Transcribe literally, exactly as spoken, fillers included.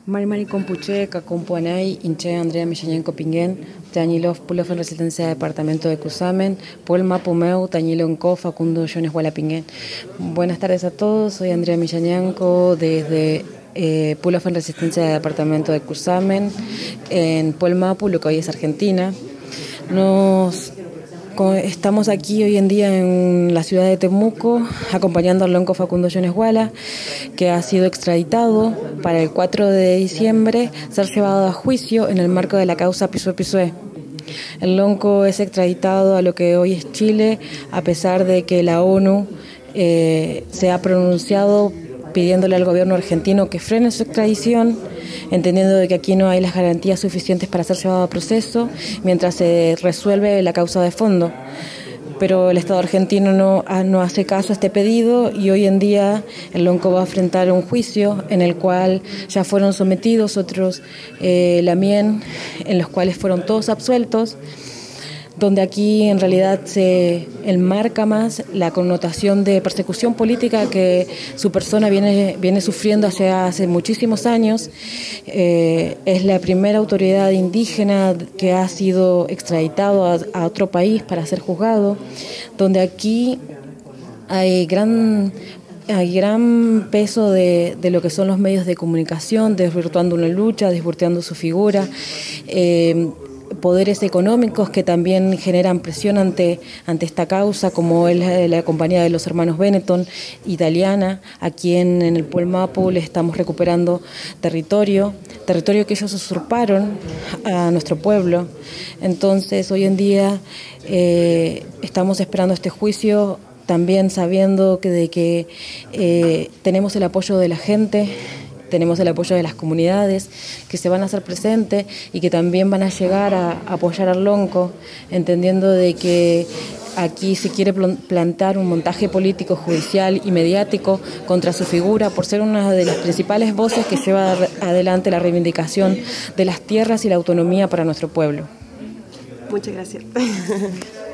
Marimari Compuche, Cacompuanay, Inche Andrea Michañenco Pinguén, Tañilov Pulof en Resistencia Departamento de Cusamen, Puelma Pumeu, Tañilo Enco, Facundo Jones Pinguén. Buenas tardes a todos, soy Andrea Michañenco desde eh, Pulof en Resistencia Departamento de Cusamen, en Puelmapu, lo que hoy es Argentina. Nos Estamos aquí hoy en día en la ciudad de Temuco, acompañando al lonco Facundo Jones Guala, que ha sido extraditado para el cuatro de diciembre ser llevado a juicio en el marco de la causa Pisué Pisué. El lonco es extraditado a lo que hoy es Chile, a pesar de que la ONU eh, se ha pronunciado pidiéndole al gobierno argentino que frene su extradición, entendiendo de que aquí no hay las garantías suficientes para ser llevado a proceso mientras se resuelve la causa de fondo. Pero el Estado argentino no, no hace caso a este pedido y hoy en día el lonco va a enfrentar un juicio en el cual ya fueron sometidos otros eh, Lamien, en los cuales fueron todos absueltos, donde aquí en realidad se enmarca más la connotación de persecución política que su persona viene, viene sufriendo hace, hace muchísimos años. Eh, es la primera autoridad indígena que ha sido extraditado a, a otro país para ser juzgado, donde aquí hay gran... Hay gran peso de, de lo que son los medios de comunicación, desvirtuando una lucha, desvirtuando su figura, eh, poderes económicos que también generan presión ante, ante esta causa, como es la, la compañía de los hermanos Benetton italiana, aquí en, en el Puelmapu le estamos recuperando territorio, territorio que ellos usurparon a nuestro pueblo. Entonces hoy en día eh, estamos esperando este juicio, también sabiendo que de que eh, tenemos el apoyo de la gente, tenemos el apoyo de las comunidades que se van a hacer presentes y que también van a llegar a apoyar al lonco, entendiendo de que aquí se quiere plantar un montaje político, judicial y mediático contra su figura por ser una de las principales voces que lleva adelante la reivindicación de las tierras y la autonomía para nuestro pueblo. Muchas gracias.